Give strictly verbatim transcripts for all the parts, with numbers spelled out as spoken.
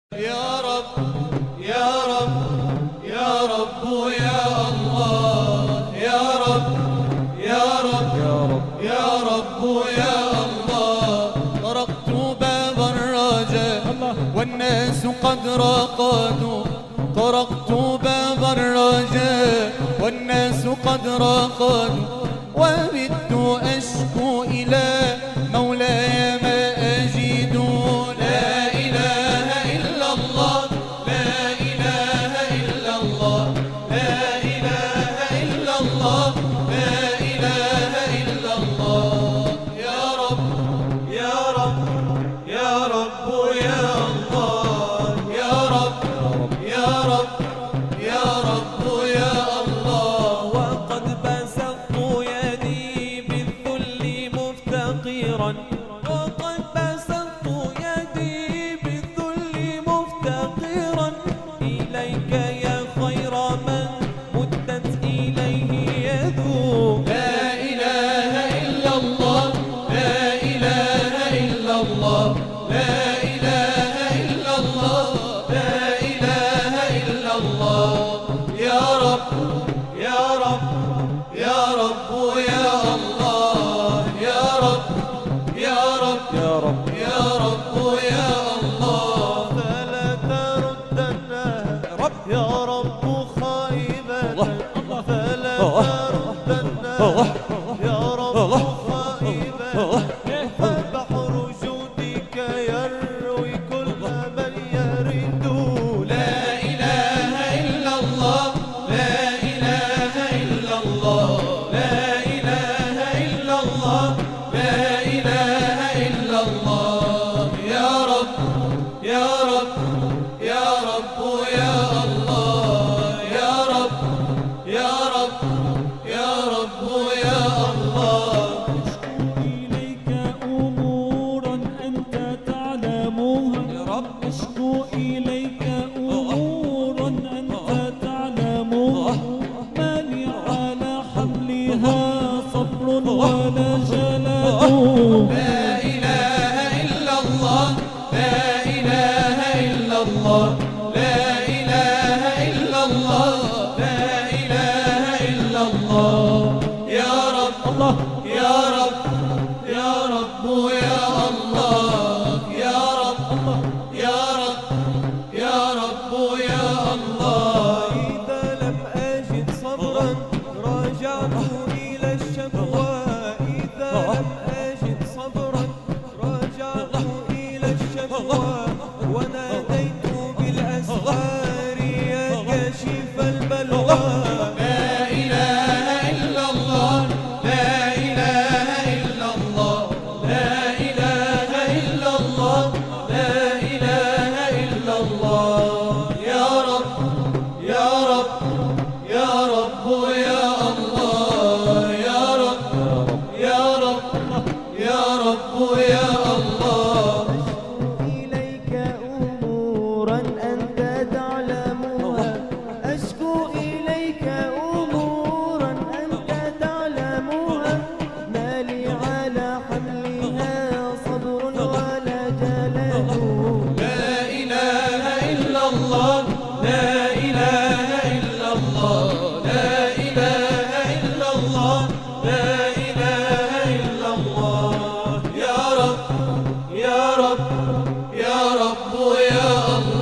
يا رب يا رب يا رب يا الله يا رب يا رب يا رب يا الله طرقت باب الرجاء والناس قد رقدوا طرقت باب الرجاء والناس قد رقدوا وبت أشكو إلى مولاي ما أجد لا إله إلا الله لا إله إلا الله لا إله إلا الله لا إله إلا الله يا رب يا رب يا رب يا الله يا رب يا رب يا رب يا الله وقد بسطت يدي بالذل مفتقرا وقد بسطت يدي بالذل مفتقرا إليك يا خير من مدت إليه يده لا إله إلا الله لا إله إلا الله لا إله إلا الله لا إله إلا الله يا رب يا رب يا رب يا الله يا رب يا رب يا رب يا رب يا الله فلا تردنا رب يا رب خائبة فلا تردنا يا رب خائبة فبحر جودك يروي كل من يرد لا إله إلا الله لا إله إلا الله لا إله إلا الله لا إله إلا الله يا رب يا رب يا رب يا الله يا رب يا رب يا رب يا الله إليك أمورا أنت تعلمها يا رب أشكو إليك أمورا أنت تعلمها ما لي على حملها صبر ولا جلد لا إله إلا الله لا إله إلا الله لا إله إلا الله لا إله إلا الله يا رب الله يا رب يا رب يا الله يا رب يا رب يا رب يا الله إذا لم أجد صبرا رجعت إلى الشكوى إذا لم أجد صبرا رجعت إلى الشكوى وناديت بالأسرار يا كاشف البلوى لا إله إلا الله لا إله إلا الله لا إله إلا الله لا إله إلا الله يا رب يا رب يا رب يا الله يا رب يا رب يا رب يا الله إليك أمورا أنت تعلمها أشكو إليك أمورا أنت تعلمها ما لي على حملها صبر ولا جلد لا إله إلا الله لا إله إلا الله لا إله إلا الله لا إله إلا الله يا رب يا رب يا رب يا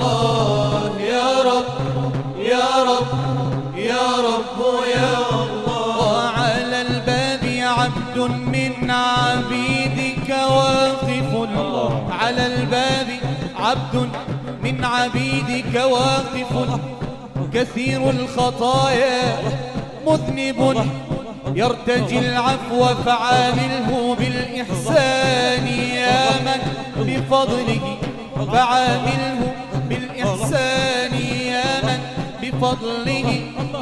الله يا رب يا رب يا رب يا الله وعلى الباب عبد من عبيدك واقف على الباب عبد من عبيدك واقف كثير الخطايا مذنب يرتجي العفو فعامله بالإحسان يا من بفضله فعامله بالإحسان يا من بفضله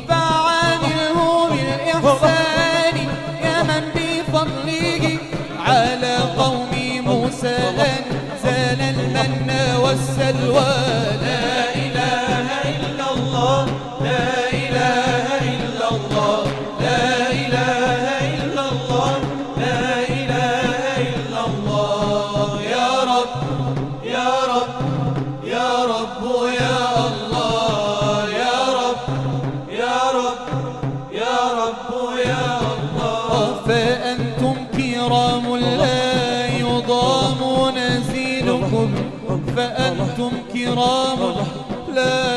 فعامله بالإحسان يا من بفضله على قوم موسى أنزل المن والسلوى لا إله إلا الله لا إله إلا الله لا إله إلا الله لا إله إلا الله يا رب يا رب يا رب نزيلكم فأنتم كرام لا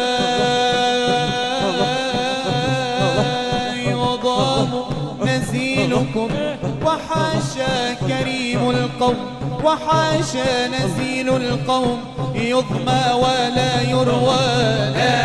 يضام نزيلكم وحاشا كريم القوم وحاشا نزيل القوم يضمى ولا يروى لا